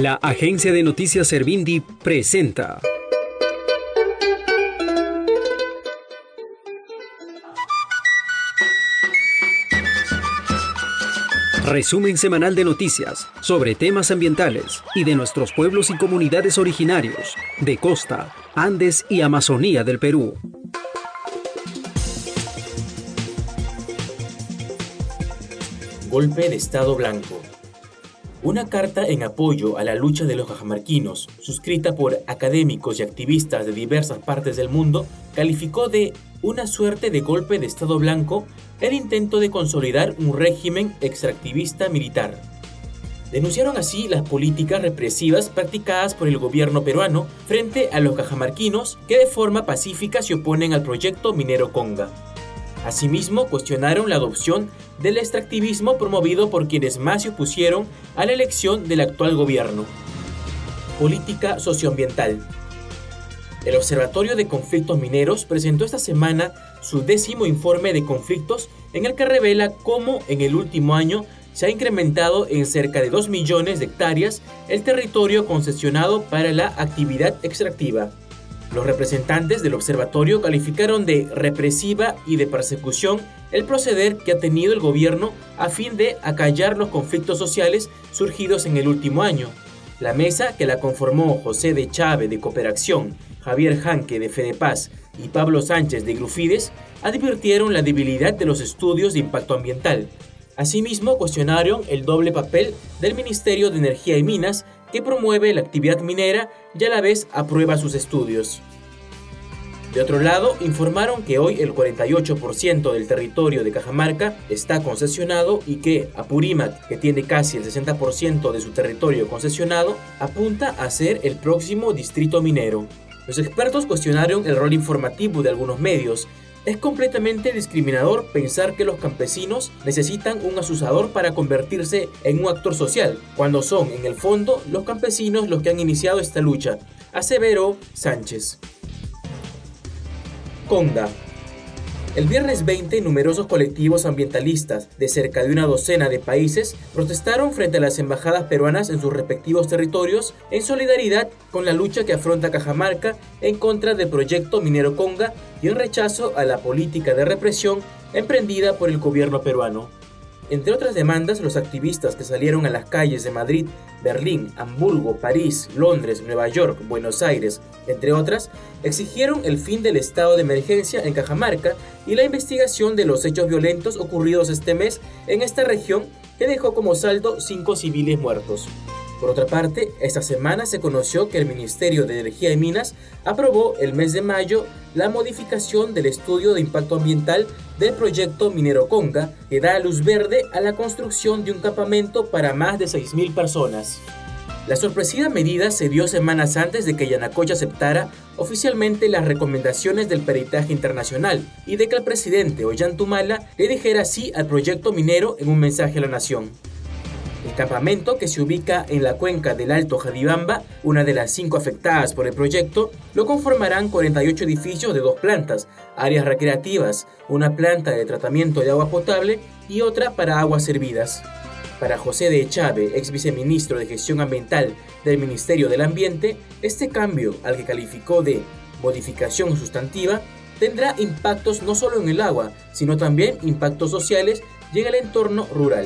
La agencia de noticias Servindi presenta resumen semanal de noticias sobre temas ambientales y de nuestros pueblos y comunidades originarios de costa, Andes y Amazonía del Perú. Golpe de Estado Blanco. Una carta en apoyo a la lucha de los cajamarquinos, suscrita por académicos y activistas de diversas partes del mundo, calificó de una suerte de golpe de Estado Blanco el intento de consolidar un régimen extractivista militar. Denunciaron así las políticas represivas practicadas por el gobierno peruano frente a los cajamarquinos que de forma pacífica se oponen al proyecto minero Conga. Asimismo, cuestionaron la adopción del extractivismo promovido por quienes más se opusieron a la elección del actual gobierno. Política socioambiental. El Observatorio de Conflictos Mineros presentó esta semana su 10º informe de conflictos en el que revela cómo en el último año se ha incrementado en cerca de 2 millones de hectáreas el territorio concesionado para la actividad extractiva. Los representantes del observatorio calificaron de represiva y de persecución el proceder que ha tenido el gobierno a fin de acallar los conflictos sociales surgidos en el último año. La mesa, que la conformó José de Chávez de Cooperación, Javier Janque de Fedepaz y Pablo Sánchez de Grufides, advirtieron la debilidad de los estudios de impacto ambiental. Asimismo, cuestionaron el doble papel del Ministerio de Energía y Minas, que promueve la actividad minera y a la vez aprueba sus estudios. De otro lado, informaron que hoy el 48% del territorio de Cajamarca está concesionado y que Apurímac, que tiene casi el 60% de su territorio concesionado, apunta a ser el próximo distrito minero. Los expertos cuestionaron el rol informativo de algunos medios. Es completamente discriminador pensar que los campesinos necesitan un asusador para convertirse en un actor social, cuando son, en el fondo, los campesinos los que han iniciado esta lucha, aseveró Sánchez. Conga. El viernes 20, numerosos colectivos ambientalistas de cerca de una docena de países protestaron frente a las embajadas peruanas en sus respectivos territorios en solidaridad con la lucha que afronta Cajamarca en contra del proyecto minero Conga y en rechazo a la política de represión emprendida por el gobierno peruano. Entre otras demandas, los activistas que salieron a las calles de Madrid, Berlín, Hamburgo, París, Londres, Nueva York, Buenos Aires, entre otras, exigieron el fin del estado de emergencia en Cajamarca y la investigación de los hechos violentos ocurridos este mes en esta región que dejó como saldo 5 civiles muertos. Por otra parte, esta semana se conoció que el Ministerio de Energía y Minas aprobó el mes de mayo la modificación del estudio de impacto ambiental del proyecto minero Conga, que da luz verde a la construcción de un campamento para más de 6.000 personas. La sorpresiva medida se dio semanas antes de que Yanacocha aceptara oficialmente las recomendaciones del peritaje internacional y de que el presidente Ollanta le dijera sí al proyecto minero en un mensaje a la nación. El campamento, que se ubica en la cuenca del Alto Jadibamba, una de las 5 afectadas por el proyecto, lo conformarán 48 edificios de 2 plantas, áreas recreativas, una planta de tratamiento de agua potable y otra para aguas servidas. Para José de Chávez, ex viceministro de Gestión Ambiental del Ministerio del Ambiente, este cambio, al que calificó de modificación sustantiva, tendrá impactos no solo en el agua, sino también impactos sociales y en el entorno rural.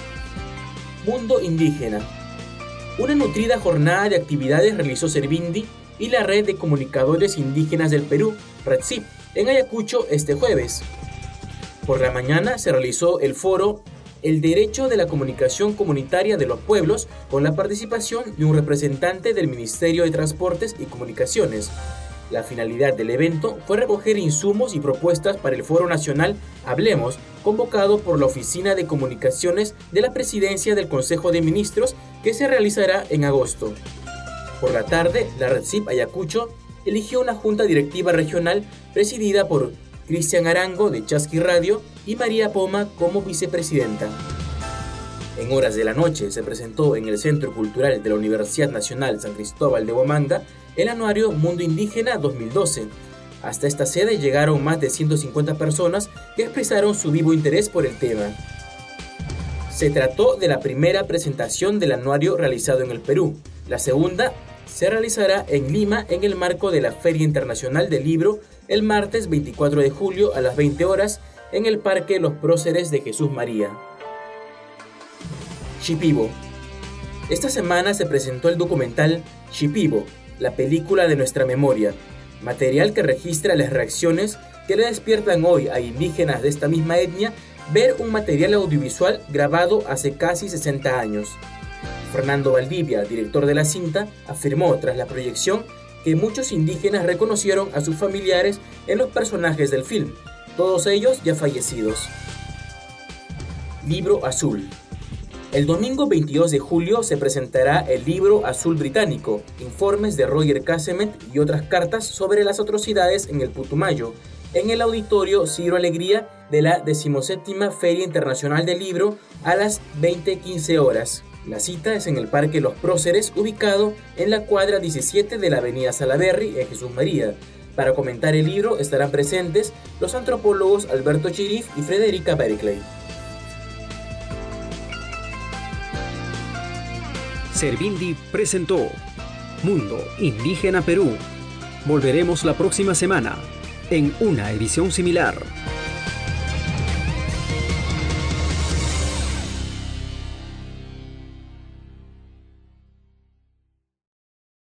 Mundo Indígena. Una nutrida jornada de actividades realizó Servindi y la Red de Comunicadores Indígenas del Perú, REDCIP, en Ayacucho este jueves. Por la mañana se realizó el foro El Derecho de la Comunicación Comunitaria de los Pueblos, con la participación de un representante del Ministerio de Transportes y Comunicaciones. La finalidad del evento fue recoger insumos y propuestas para el Foro Nacional Hablemos, convocado por la Oficina de Comunicaciones de la Presidencia del Consejo de Ministros, que se realizará en agosto. Por la tarde, la REDCIP Ayacucho eligió una junta directiva regional presidida por Cristian Arango de Chasqui Radio y María Poma como vicepresidenta. En horas de la noche se presentó en el Centro Cultural de la Universidad Nacional San Cristóbal de Huamanga el anuario Mundo Indígena 2012. Hasta esta sede llegaron más de 150 personas que expresaron su vivo interés por el tema. Se trató de la primera presentación del anuario realizado en el Perú. La segunda se realizará en Lima en el marco de la Feria Internacional del Libro el martes 24 de julio a las 20 horas en el Parque Los Próceres de Jesús María. Shipibo. Esta semana se presentó el documental Shipibo, la película de nuestra memoria, material que registra las reacciones que le despiertan hoy a indígenas de esta misma etnia ver un material audiovisual grabado hace casi 60 años. Fernando Valdivia, director de la cinta, afirmó tras la proyección que muchos indígenas reconocieron a sus familiares en los personajes del film, todos ellos ya fallecidos. Libro Azul. El domingo 22 de julio se presentará el Libro Azul británico, informes de Roger Casement y otras cartas sobre las atrocidades en el Putumayo, en el Auditorio Ciro Alegría de la 17ª Feria Internacional del Libro a las 20:15 horas. La cita es en el Parque Los Próceres, ubicado en la cuadra 17 de la avenida Salaberry, en Jesús María. Para comentar el libro estarán presentes los antropólogos Alberto Chirif y Frederica Berkeley. Servindi presentó Mundo Indígena Perú. Volveremos la próxima semana en una edición similar.